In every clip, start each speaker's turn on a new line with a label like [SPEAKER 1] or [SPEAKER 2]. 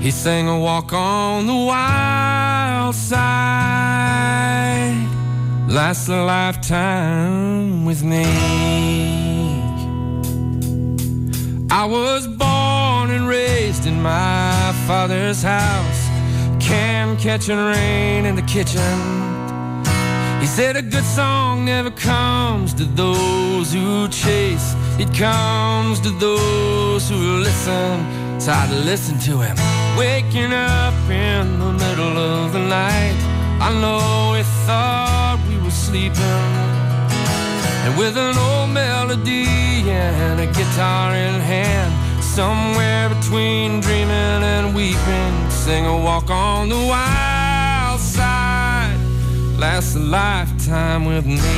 [SPEAKER 1] He sang a walk on the wild side, lasts a lifetime with me. I was born and raised in my father's house, can catching rain in the kitchen. He said a good song never comes to those who chase, it comes to those who listen. So I'd listen to him, waking up in the middle of the night. I know he thought we were sleeping, and with an old melody and a guitar in hand, somewhere between dreaming and weeping, sing a walk on the wild side, lasts a lifetime with me.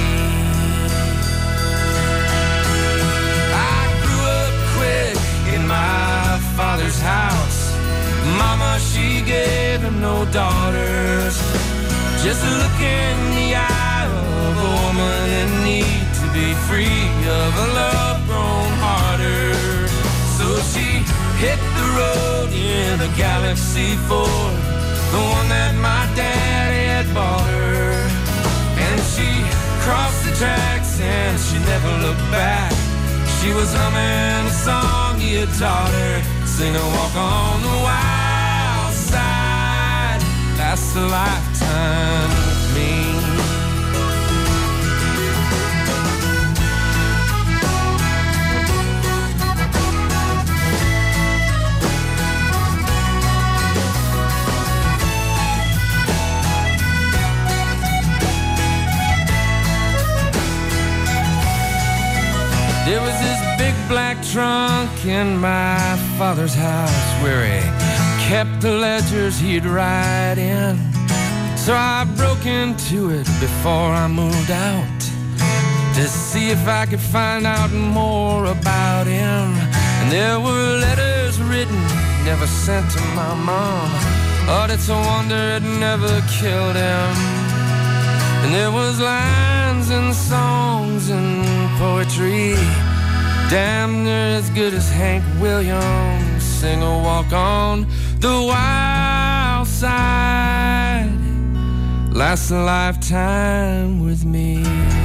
[SPEAKER 1] I grew up quick in my father's house. Mama, she gave him no daughters, just a look in the eye of a woman in need to be free of a love grown harder. So she hit the road in a Galaxy Ford, the one that my daddy had bought her. And she crossed the tracks and she never looked back. She was humming a song he had taught her, sing a walk on the wild side, lasts a lifetime with me. There was this big black trunk in my father's house where he kept the ledgers he'd write in. So I broke into it before I moved out to see if I could find out more about him. And there were letters written, never sent to my mom, but it's a wonder it never killed him. And there was lines and songs and poetry, damn near as good as Hank Williams, sing a walk on the wild side, lasts a lifetime with me.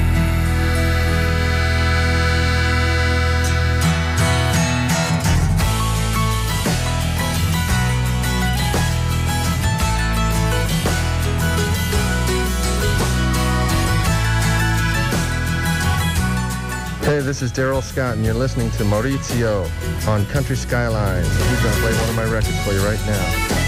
[SPEAKER 2] Hey, this is Daryl Scott, and you're listening to Maurizio on Country Skylines. He's going to play one of my records for you right now.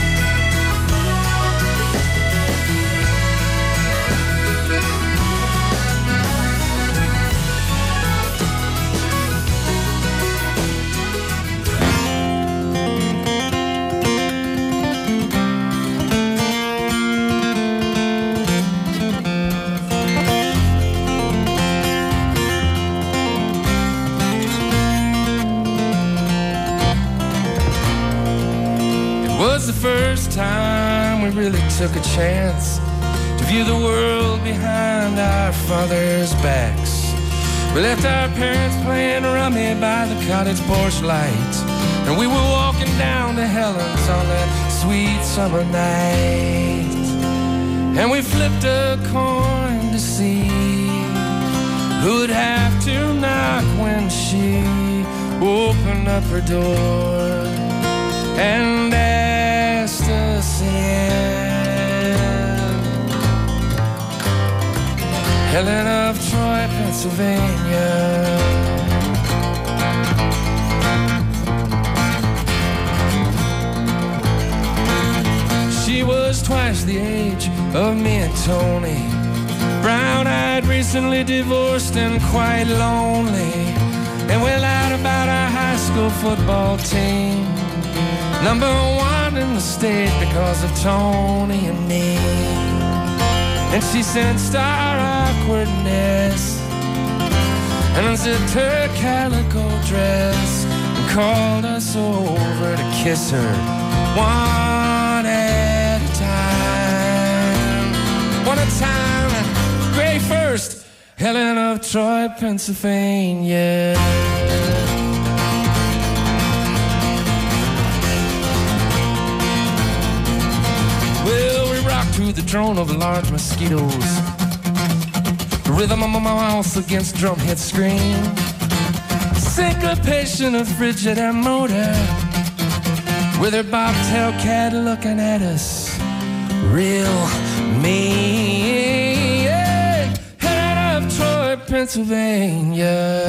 [SPEAKER 1] Was the first time we really took a chance to view the world behind our fathers' backs. We left our parents playing rummy by the cottage porch lights, and we were walking down to Helen's on that sweet summer night. And we flipped a coin to see who'd have to knock when she opened up her door and asked us in. Helen of Troy, Pennsylvania. She was twice the age of me and Tony, brown-eyed, recently divorced and quite lonely, and well out about our high school football team, number one in the state because of Tony and me. And she sensed our awkwardness and unzipped her calico dress and called us over to kiss her one at a time. One at a time. Gray first, Helen of Troy, Pennsylvania. to the drone of large mosquitoes. The rhythm of my mouth against drumhead scream. Syncopation of frigid and motor. With her bobtail cat looking at us real mean. Head of Troy, Pennsylvania.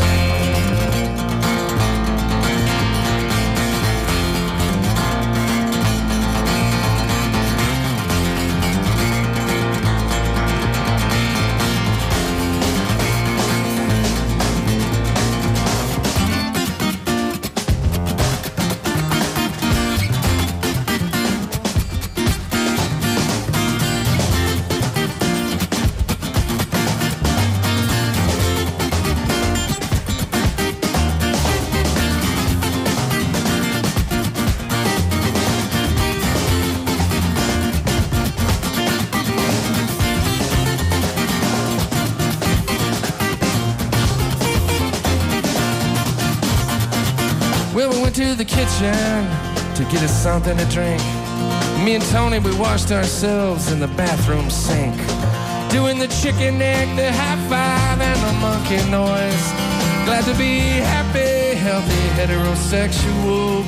[SPEAKER 1] To the kitchen to get us something to drink. Me and Tony, we washed ourselves in the bathroom sink, doing the chicken egg, the high five, and the monkey noise. Glad to be happy, healthy, heterosexual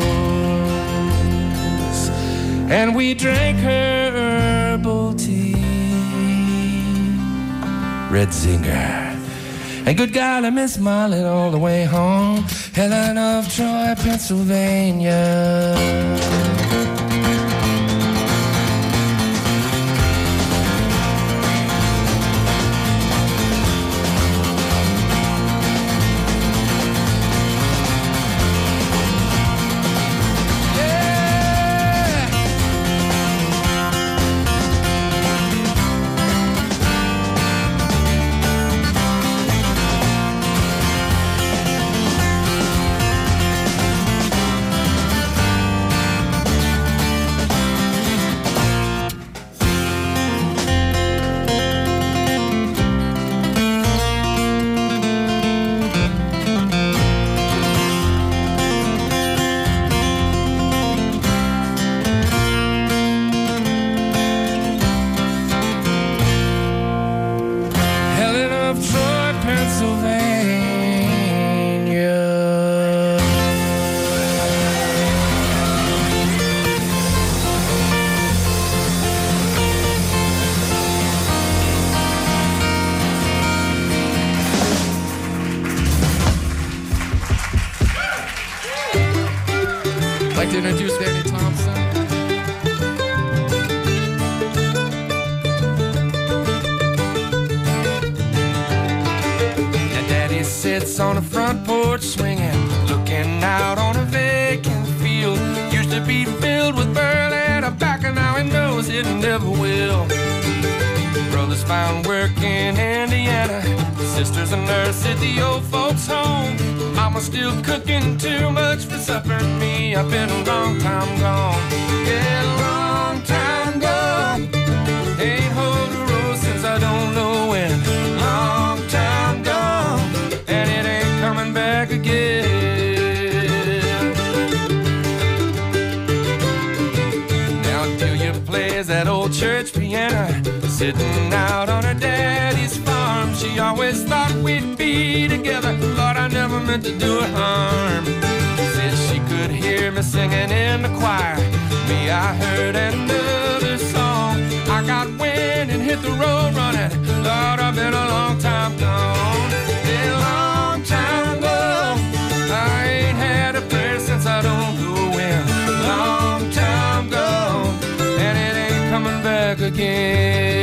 [SPEAKER 1] boys. And we drank herbal tea, Red Zinger. And good God, I miss Marlin all the way home. Helen of Troy, Pennsylvania. Like to introduce Danny Thompson. And Daddy sits on the front porch swinging, looking out on a vacant field. Used to be filled with burlap tobacco, now he knows it never will. Brothers found work in Indiana, sister's a nurse at the old folks' home. Mama's still cooking too much for supper and me. I've been a long time gone. Yeah, a long time gone. Ain't hold a road since I don't know when. Long time gone, and it ain't coming back again. Now Delia plays that old church piano, sitting out on her daddy's farm. She always thought we'd be together. Lord, I never meant to do her harm. Said she could hear me singing in the choir. Me, I heard another song. I got wind and hit the road running. Lord, I've been a long time gone. A long time gone. I ain't had a prayer since I don't know when. Long time gone, and it ain't coming back again.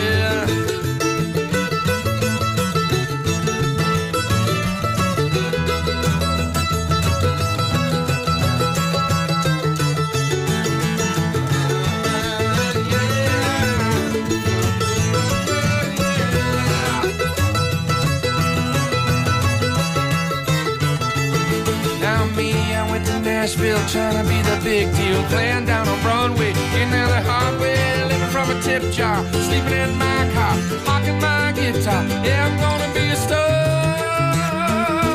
[SPEAKER 1] Nashville, trying to be the big deal, playing down on Broadway, getting out the hard way, living from a tip jar, sleeping in my car, hawking my guitar. Yeah, I'm gonna be a star.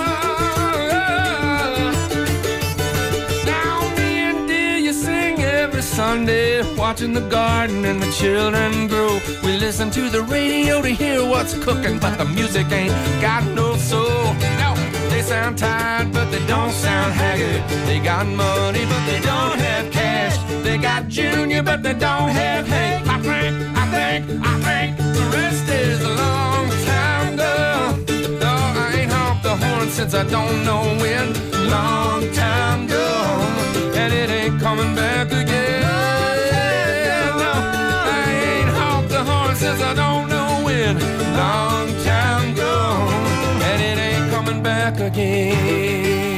[SPEAKER 1] Now me and Delia sing every every Sunday, watching the garden and the children grow. We listen to the radio to hear what's cooking, but the music ain't got no soul. No, they sound tired, but they don't sound haggard. They got money, but they don't have cash. They got Junior, but they don't have Hank. I think the rest is a long time ago. No, I ain't honked the horn since I don't know when. Long time ago, and it ain't coming back again. No, I ain't honked the horn since I don't know when. Long time ago, and it ain't coming back again.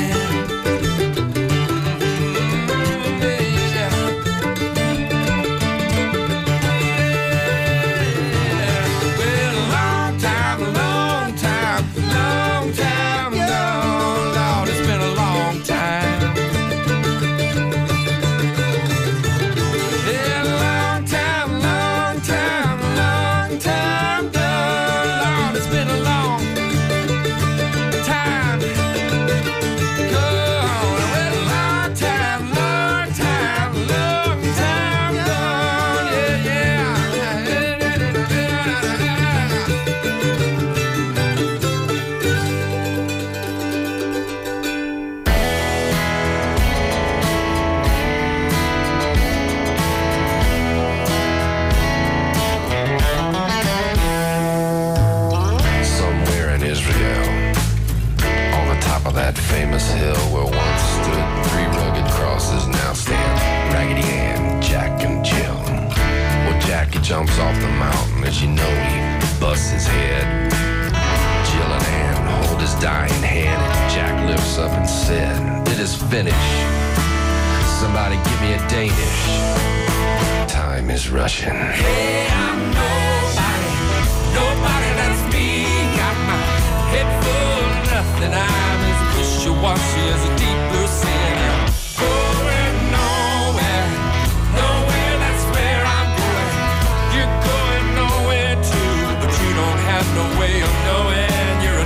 [SPEAKER 3] Famous hill where once stood three rugged crosses now stand Raggedy Ann, Jack, and Jill. Well, Jack, he jumps off the mountain, as you know, he busts his head. Jill and Ann hold his dying hand, and Jack lifts up and said, "It is finished. Somebody give me a Danish. Time is rushing."
[SPEAKER 1] Hey, I'm nobody, that's me. Got my head full of nothing. I'm as wishy-washy as a deep blue sea. Going nowhere, that's where I'm going. You're going nowhere too, but you don't have no way of knowing. You're a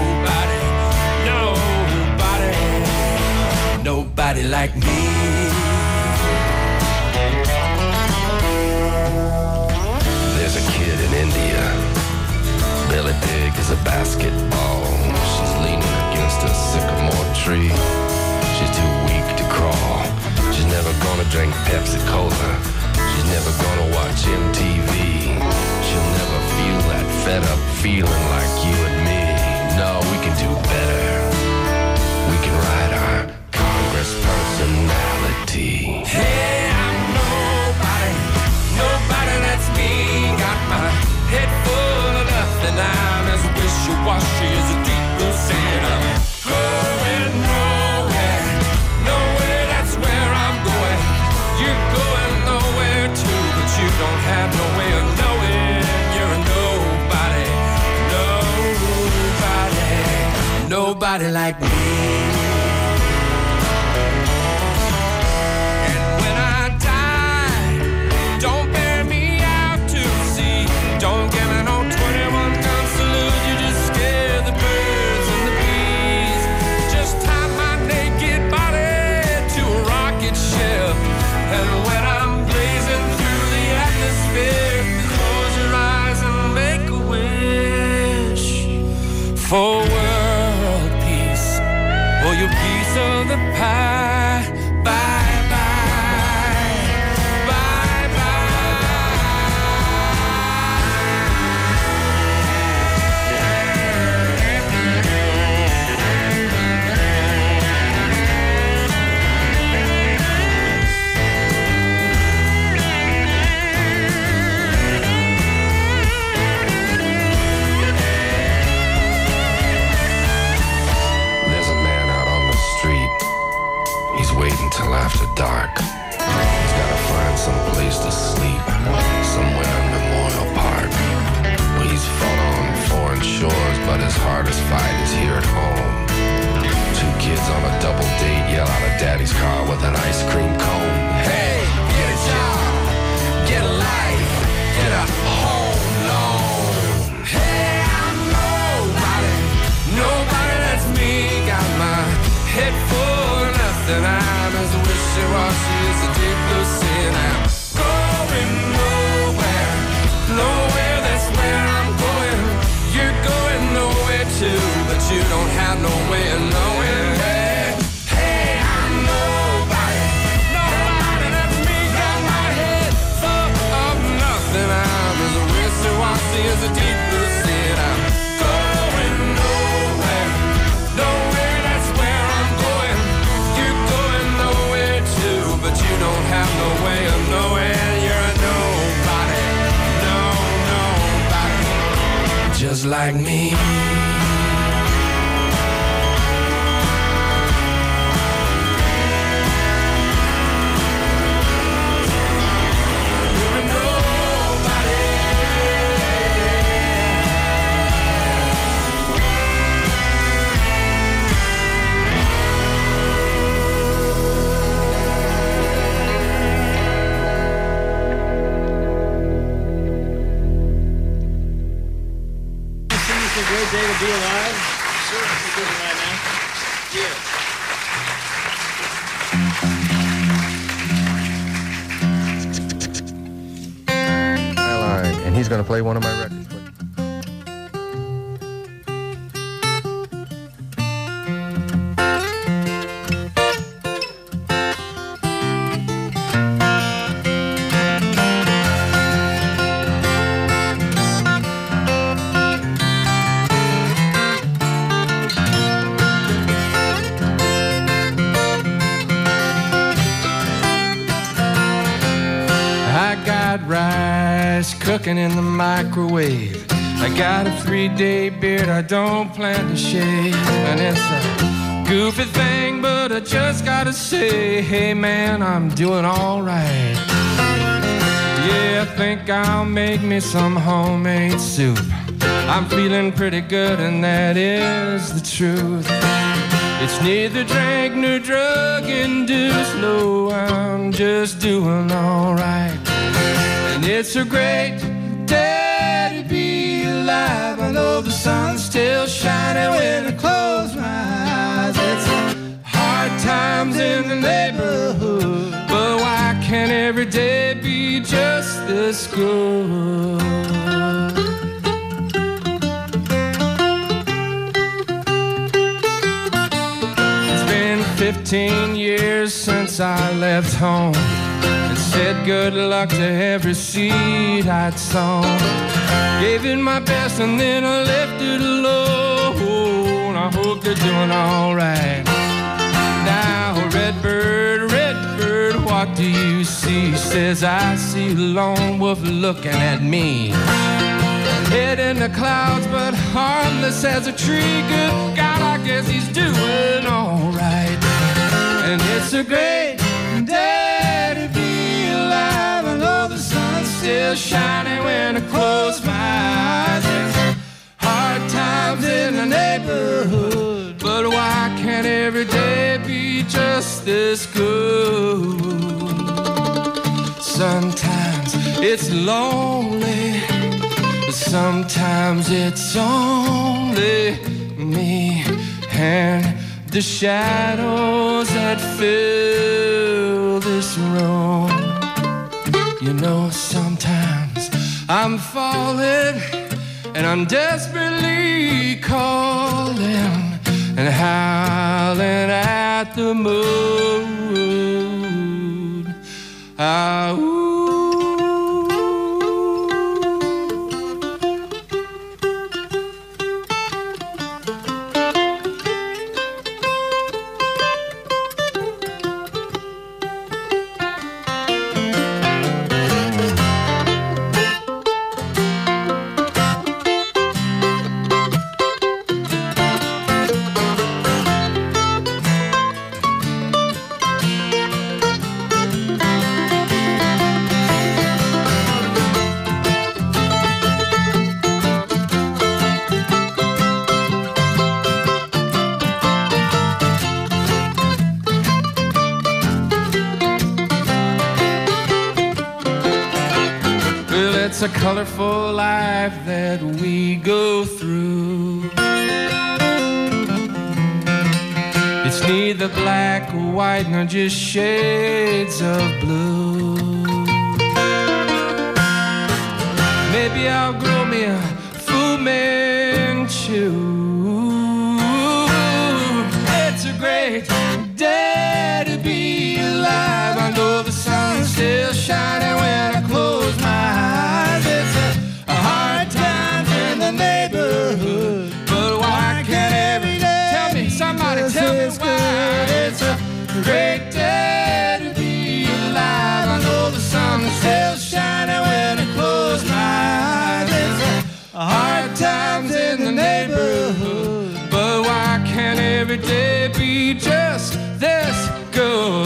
[SPEAKER 1] nobody like me.
[SPEAKER 3] There's a kid in India, belly big as a basketball. She's leaning against a sycamore tree. She's too weak to crawl. She's never gonna drink Pepsi-Cola. She's never gonna watch MTV. She'll never feel that fed up feeling like you and me. No, we can do better. We can ride our Congress personality.
[SPEAKER 1] Hey, I'm nobody, that's me. Got my head full of nothing. I'm as wishy-washy as a deep blue sand. I'm going nowhere, that's where I'm going. You're going nowhere too, but you don't have no way of knowing. You're a nobody like me. And when I die, don't bear me out to sea. Don't give me no 21 gun salute. You just scare the birds and the bees. Just tie my naked body to a rocket ship. And when I'm blazing through the atmosphere, close your eyes and make a wish for world peace, or your piece of the pie. Bye bye, bye
[SPEAKER 3] till after dark. He's gotta find some place to sleep, somewhere in Memorial Park. Well, he's fought on foreign shores, but his hardest fight is here at home. Two kids on a double date yell out of Daddy's car with an ice cream cone. Hey, get a job, get a life, get a home loan.
[SPEAKER 1] Hey, I'm nobody, that's me. Got my head full of nothing. I'm as wishy-washy as is a deep blue sea, and I'm going nowhere. Nowhere, that's where I'm going. You're going nowhere too, but you don't have no way of knowing. Hey, I'm nobody. Nobody, that's me, got my head full of nothing. I'm as wishy-washy as a deep blue sea, and I'm going nowhere. Nowhere, that's where I'm going. You're going nowhere too, but you don't have no way of knowing. You're a nobody. No, nobody. Just like me.
[SPEAKER 4] Great day to be alive. Sure. We're doing right now. Yeah.
[SPEAKER 2] Skyline, and he's going to play one of my records.
[SPEAKER 1] Rice cooking in the microwave. I got a 3-day beard I don't plan to shave, and it's a goofy thing, but I just gotta say, hey man, I'm doing all right. Yeah, I think I'll make me some homemade soup. I'm feeling pretty good, and that is the truth. It's neither drink nor drug induced. No, I'm just doing all right. And it's a great day to be alive. I know the sun's still shining when I close my eyes. It's hard times in the neighborhood, but why can't every day be just this good? It's been 15 years since I left home and said good luck to every seed I'd sown. Gave it my best and then I left it alone. I hope they're doing all right. Now, Redbird, what do you see? Says I see a lone wolf looking at me. Head in the clouds but harmless as a tree. Good God, I guess he's doing all right. And it's a great day to be alive. I know the sun's still shining when I close my eyes. It's hard times in the neighborhood, but why can't every day be just this good? Sometimes it's lonely, sometimes it's only me and the shadows that fill this room. You know, sometimes I'm falling and I'm desperately calling and howling at the moon. It's a colorful life that we go through. It's neither black or white nor just shades of blue. Maybe I'll grow me a Fu Manchu. It's a great day to be alive. I know the sun's still shining when I close my eyes. It's a hard time in the neighborhood, but why can't every day? Tell me, somebody tell me why. It's a great day to be alive. I know the sun's still shining when I close my eyes. It's a hard times in the neighborhood, but why can't every day be just this good?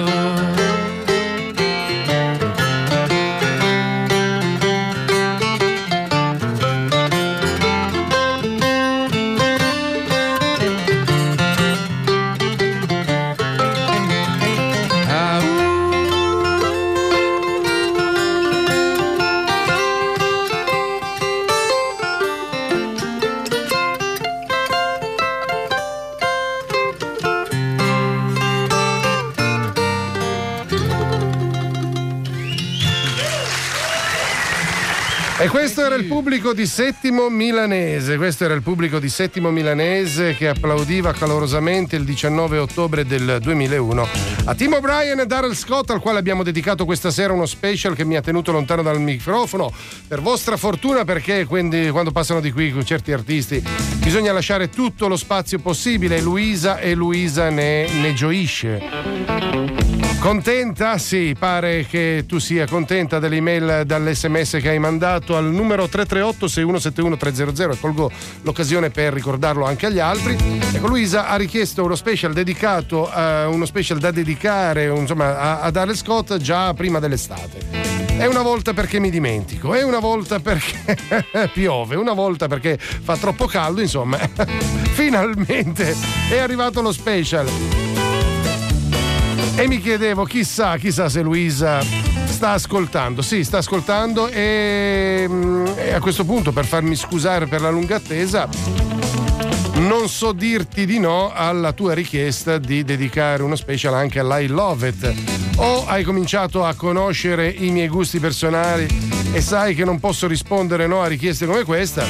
[SPEAKER 5] E questo era il pubblico di Settimo Milanese, questo era il pubblico di Settimo Milanese che applaudiva calorosamente il 19 ottobre del 2001 a Tim O'Brien e Darrell Scott, al quale abbiamo dedicato questa sera uno special che mi ha tenuto lontano dal microfono, per vostra fortuna, perché quando passano di qui con certi artisti bisogna lasciare tutto lo spazio possibile, e Luisa ne gioisce. Contenta? Sì, pare che tu sia contenta dell'email, dall'SMS che hai mandato al numero 338-6171-300, e colgo l'occasione per ricordarlo anche agli altri. Ecco, Luisa ha richiesto uno special dedicato, uno special da dedicare a Darrell Scott già prima dell'estate. E una volta perché mi dimentico, e una volta perché piove, una volta perché fa troppo caldo, insomma. Finalmente è arrivato lo special. E mi chiedevo, chissà se Luisa sta ascoltando. Sì, sta ascoltando, e a questo punto, per farmi scusare per la lunga attesa, non so dirti di no alla tua richiesta di dedicare uno special anche a I Love It. O hai cominciato a conoscere i miei gusti personali e sai che non posso rispondere no a richieste come questa,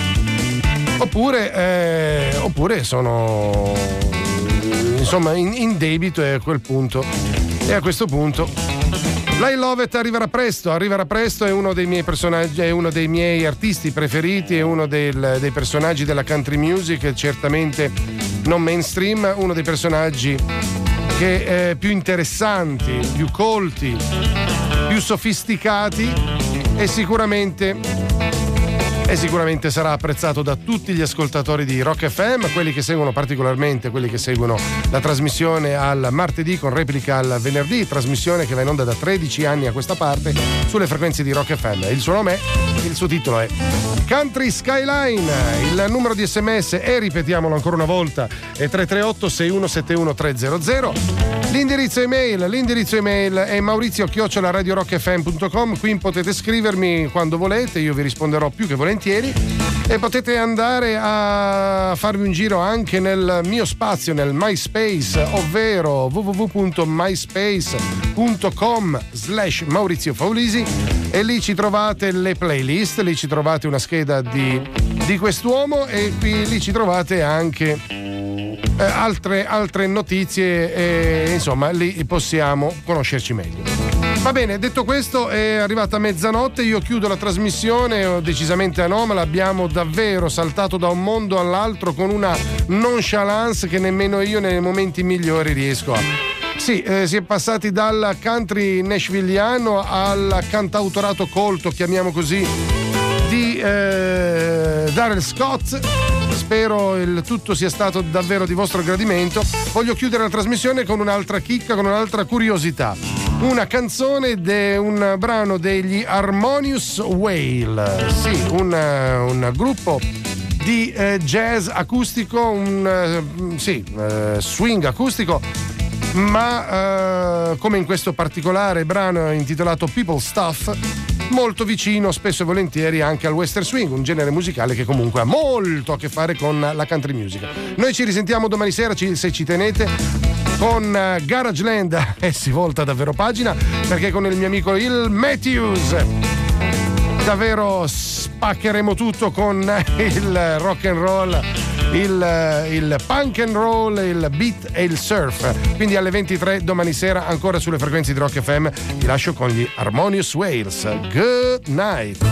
[SPEAKER 5] oppure sono insomma in debito, e a questo punto I Love It arriverà presto, è uno dei miei personaggi, è uno dei miei artisti preferiti, è uno dei personaggi della country music, certamente non mainstream, uno dei personaggi che più interessanti, più colti, più sofisticati, e sicuramente sarà apprezzato da tutti gli ascoltatori di Rock FM, quelli che seguono particolarmente, quelli che seguono la trasmissione al martedì con replica al venerdì, trasmissione che va in onda da 13 anni a questa parte sulle frequenze di Rock FM. Il suo titolo è Country Skyline. Il numero di SMS è, ripetiamolo ancora una volta, è 338-6171-300. L'indirizzo email è maurizio@radiorockfm.com. Qui potete scrivermi quando volete, io vi risponderò più che volentieri, e potete andare a farvi un giro anche nel mio spazio, nel MySpace, ovvero www.myspace.com/Maurizio Faulisi, e lì ci trovate le playlist, lì ci trovate una scheda di quest'uomo, e lì ci trovate anche altre notizie, e insomma lì possiamo conoscerci meglio. Va bene, detto questo, è arrivata mezzanotte, io chiudo la trasmissione decisamente anomala, abbiamo davvero saltato da un mondo all'altro con una nonchalance che nemmeno io nei momenti migliori riesco a... Sì, si è passati dal country nashvilliano al cantautorato colto, chiamiamo così, di Darrell Scott. Spero il tutto sia stato davvero di vostro gradimento. Voglio chiudere la trasmissione con un'altra chicca, con un'altra curiosità. Una canzone un brano degli Harmonious Whale. Sì, un gruppo di jazz acustico, swing acustico, ma come in questo particolare brano intitolato People Stuff, molto vicino spesso e volentieri anche al western swing, un genere musicale che comunque ha molto a che fare con la country music. Noi ci risentiamo domani sera, se ci tenete. con Garageland e si volta davvero pagina, perché con il mio amico il Matthews davvero spaccheremo tutto con il rock and roll, il punk and roll, il beat e il surf. Quindi alle 23 domani sera ancora sulle frequenze di Rock FM. Vi lascio con gli Harmonious Whales. Good night.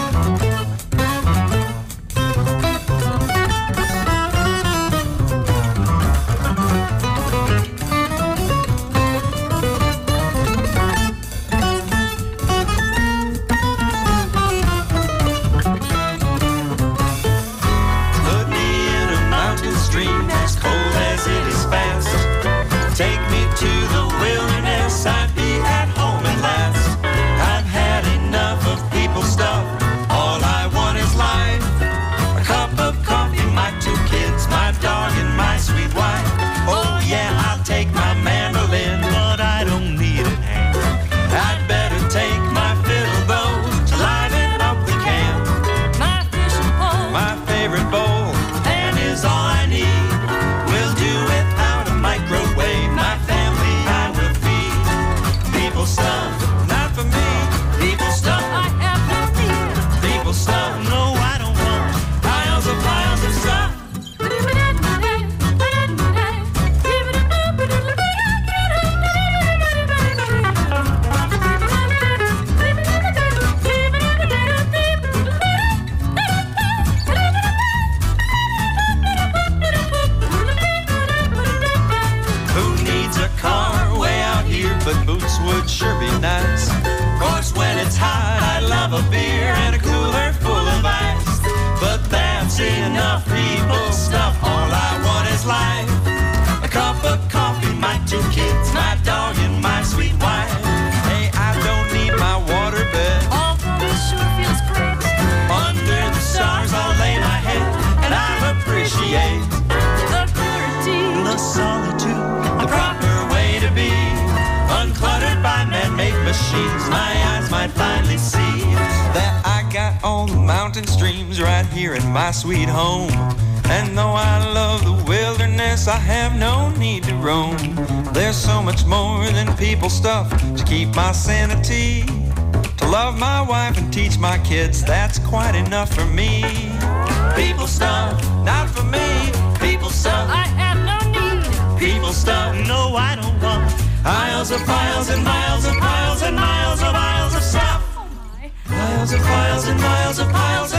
[SPEAKER 6] My sweet home, and though I love the wilderness, I have no need to roam. There's so much more than people stuff to keep my sanity. To love my wife and teach my kids, that's quite enough for me. People stuff, not for me. People stuff, I have no need. People stuff, no I don't want. Piles of piles and miles of piles and miles of miles of stuff. Piles of piles and miles of piles